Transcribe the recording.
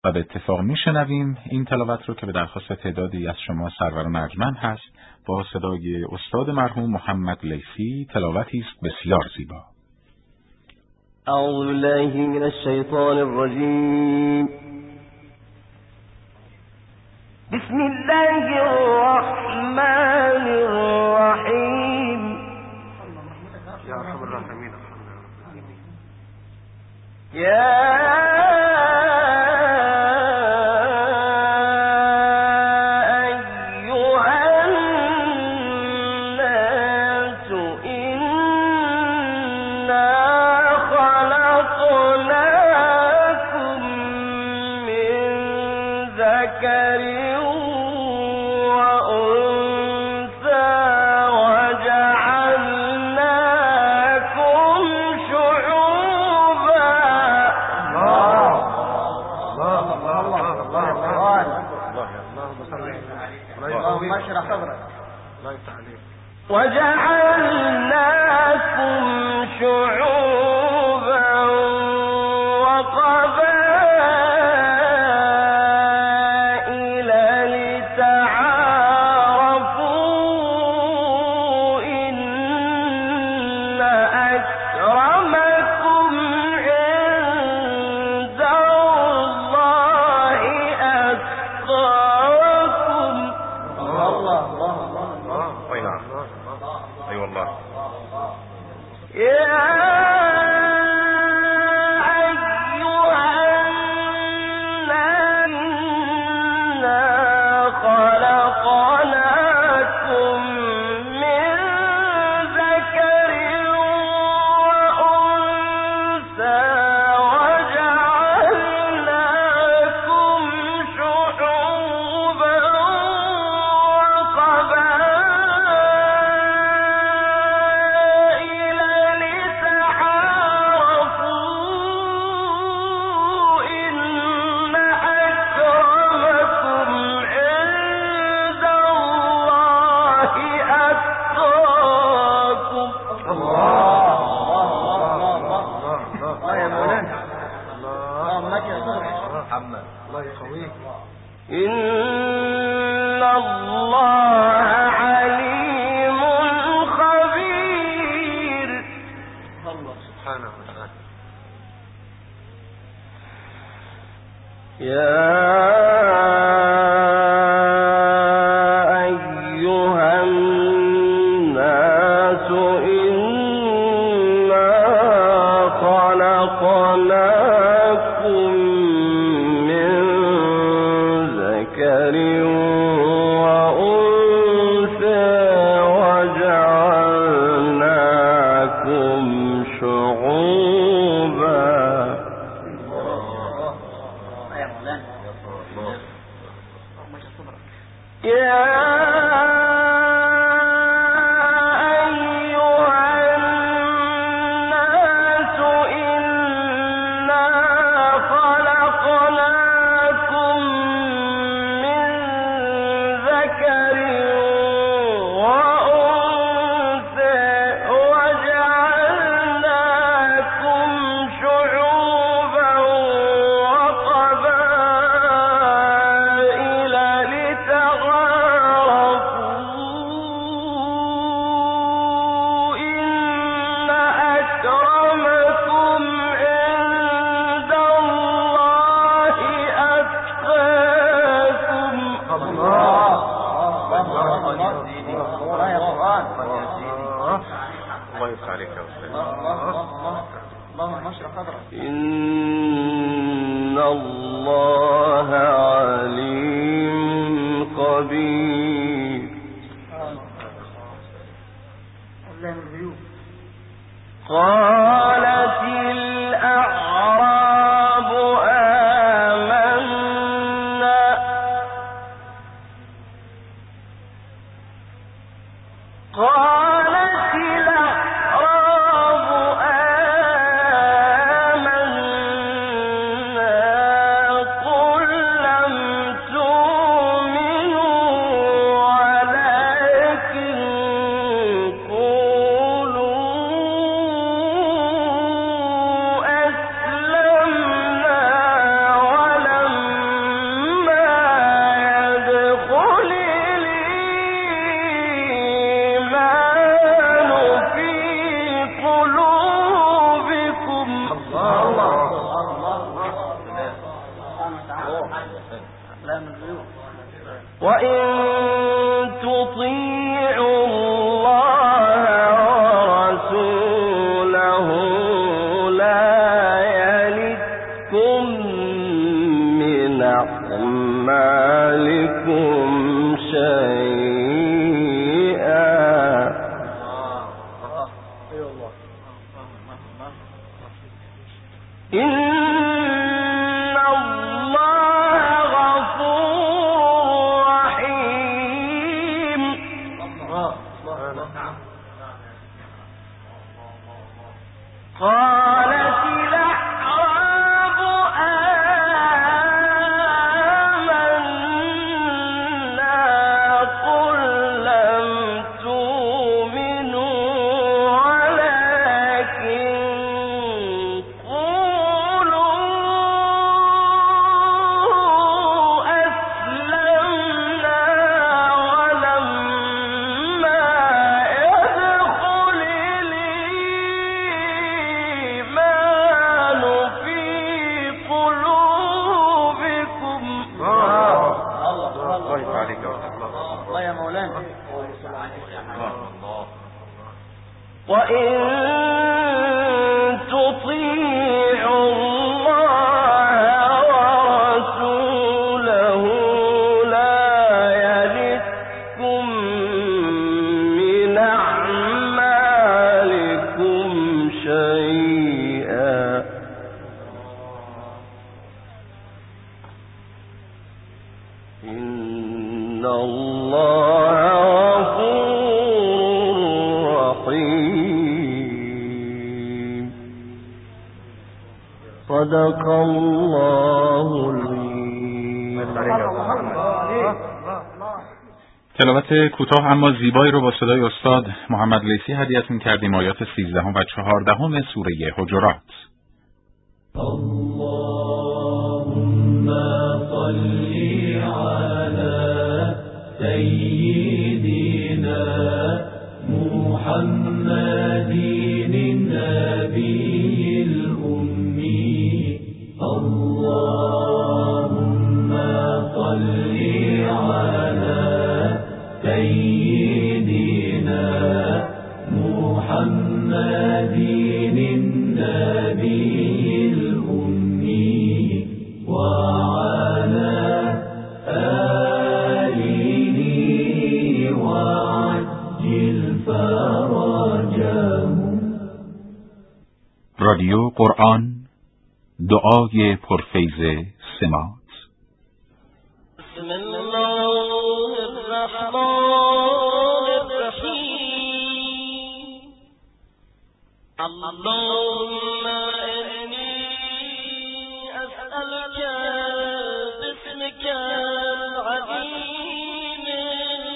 و به اتفاق میشنویم این تلاوت رو که به درخواست تعدادی از شما سروران ارجمند هست با صدای استاد مرحوم محمد لیثی، تلاوتی است بسیار زیبا. اعوذ بالله من الشیطان الرجیم. بسم الله الرحمن الرحیم. یا ارحم الراحمین. وجعلناكم شعوبا وقبائل لتعارفوا إن أكرمكم عند الله أتقاكم. اي والله. يا إن الله عليم خبير. الله سبحانه وتعالى. يا أيها الناس إنا خلقناكم من ذكر وأنثى وجعلناكم شعوبا. إن الله عليم خبير. قالت الأعراب آمنا قولوا وإن تطيعوا الله ورسوله لا يلتكم من أعمالكم شيئا. إن الله غفور رحيم. قالت الأعراب آمنا قل لم تؤمنوا ولكن قولوا أسلمنا ولما يدخل الإيمان في قلوبكم. الله عليك الله يا مولانا. وإن تطيعوا الله ورسوله لا يلتكم من أعمالكم شيئا. إن الله غفور رحيم. صدق الله العظيم. تلاوت کوتاه اما زیبایی رو با صدای استاد محمد لیثی هدیه‌تون کردیم. آیات 13 و 14 سوره حجرات. اللهم صل على سيدنا محمد النبي الأمي. اللهم صل على سيدنا محمد النبي الأمي وعلى آله وعجل فرجهم. رادیو قرآن، دعای پرفیض سماعت. بسم الله الرحمن الرحیم. اللهم